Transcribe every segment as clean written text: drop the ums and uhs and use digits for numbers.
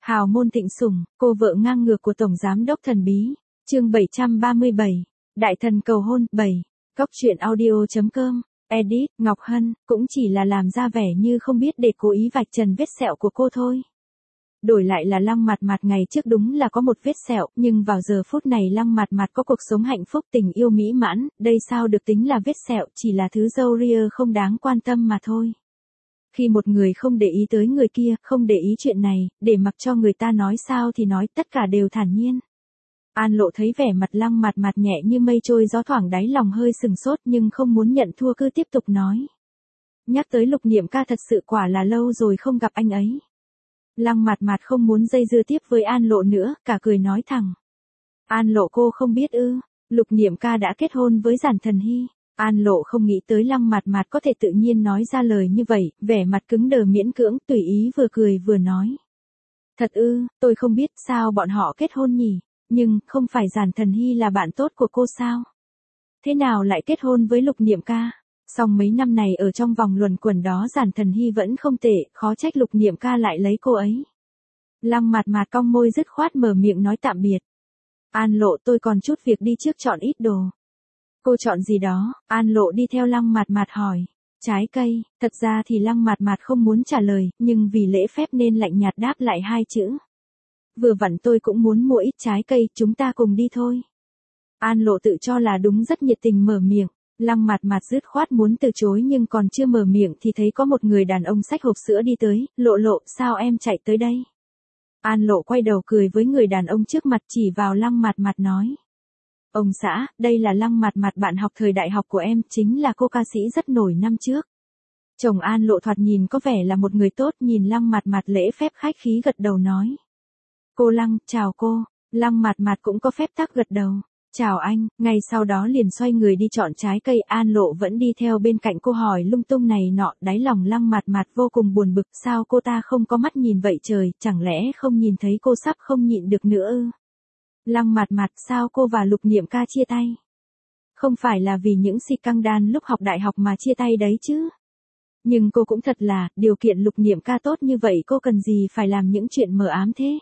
Hào môn thịnh sủng, cô vợ ngang ngược của Tổng Giám đốc thần bí. Chương 737. Đại thần cầu hôn 7. Góc truyện audio.com. Edit, Ngọc Hân, cũng chỉ là làm ra vẻ như không biết để cố ý vạch trần vết sẹo của cô thôi. Đổi lại là Lăng Mặt Mặt ngày trước đúng là có một vết sẹo, nhưng vào giờ phút này Lăng Mặt Mặt có cuộc sống hạnh phúc tình yêu mỹ mãn, đây sao được tính là vết sẹo, chỉ là thứ râu ria không đáng quan tâm mà thôi. Khi một người không để ý tới người kia, không để ý chuyện này, để mặc cho người ta nói sao thì nói, tất cả đều thản nhiên. An Lộ thấy vẻ mặt Lăng Mặt Mặt nhẹ như mây trôi gió, thoảng đáy lòng hơi sừng sốt nhưng không muốn nhận thua, cứ tiếp tục nói. Nhắc tới Lục Niệm ca, thật sự quả là lâu rồi không gặp anh ấy. Lăng Mặt Mặt không muốn dây dưa tiếp với An Lộ nữa, cả cười nói thẳng. An Lộ, cô không biết ư, Lục Niệm ca đã kết hôn với Giản Thần Hy. An Lộ không nghĩ tới Lăng Mặt Mặt có thể tự nhiên nói ra lời như vậy, vẻ mặt cứng đờ miễn cưỡng, tùy ý vừa cười vừa nói. Thật ư, tôi không biết, sao bọn họ kết hôn nhỉ, nhưng không phải Giản Thần Hy là bạn tốt của cô sao? Thế nào lại kết hôn với Lục Niệm ca? Song mấy năm này ở trong vòng luẩn quẩn đó Giản Thần Hy vẫn không tệ, khó trách Lục Niệm ca lại lấy cô ấy. Lăng Mặt Mặt cong môi dứt khoát mở miệng nói tạm biệt. An Lộ, tôi còn chút việc đi trước, chọn ít đồ. Cô chọn gì đó? An Lộ đi theo Lăng Mặt Mặt hỏi. Trái cây. Thật ra thì Lăng Mặt Mặt không muốn trả lời, nhưng vì lễ phép nên lạnh nhạt đáp lại hai chữ. Vừa vặn tôi cũng muốn mua ít trái cây, chúng ta cùng đi thôi. An Lộ tự cho là đúng rất nhiệt tình mở miệng. Lăng Mặt Mặt dứt khoát muốn từ chối nhưng còn chưa mở miệng thì thấy có một người đàn ông xách hộp sữa đi tới. Lộ Lộ, sao em chạy tới đây? An Lộ quay đầu cười với người đàn ông trước mặt, chỉ vào Lăng Mặt Mặt nói. Ông xã, đây là Lăng Mặt Mặt, bạn học thời đại học của em, chính là cô ca sĩ rất nổi năm trước. Chồng An Lộ thoạt nhìn có vẻ là một người tốt, nhìn Lăng Mặt Mặt lễ phép khách khí gật đầu nói. Cô Lăng, chào cô. Lăng Mặt Mặt cũng có phép tắc gật đầu. Chào anh, ngay sau đó liền xoay người đi chọn trái cây. An Lộ vẫn đi theo bên cạnh cô hỏi lung tung này nọ, đáy lòng Lăng Mặt Mặt vô cùng buồn bực, sao cô ta không có mắt nhìn vậy trời, chẳng lẽ không nhìn thấy cô sắp không nhịn được nữa ư? Lăng Mặt Mặt, sao cô và Lục Niệm ca chia tay? Không phải là vì những scandal lúc học đại học mà chia tay đấy chứ? Nhưng cô cũng thật là, điều kiện Lục Niệm ca tốt như vậy cô cần gì phải làm những chuyện mờ ám thế?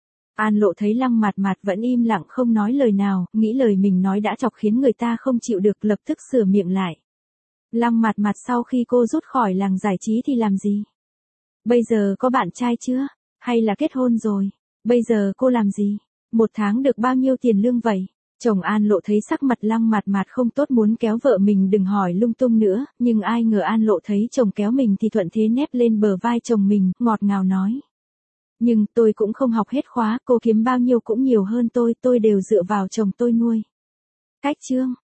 An Lộ thấy Lăng Mặt Mặt vẫn im lặng không nói lời nào, nghĩ lời mình nói đã chọc khiến người ta không chịu được, lập tức sửa miệng lại. Lăng Mặt Mặt, sau khi cô rút khỏi làng giải trí thì làm gì? Bây giờ có bạn trai chưa? Hay là kết hôn rồi? Bây giờ cô làm gì? Một tháng được bao nhiêu tiền lương vậy? Chồng An Lộ thấy sắc mặt Lăng Mặt Mặt không tốt muốn kéo vợ mình đừng hỏi lung tung nữa, nhưng ai ngờ An Lộ thấy chồng kéo mình thì thuận thế nép lên bờ vai chồng mình, ngọt ngào nói. Nhưng tôi cũng không học hết khóa, cô kiếm bao nhiêu cũng nhiều hơn tôi đều dựa vào chồng tôi nuôi. Cách chương.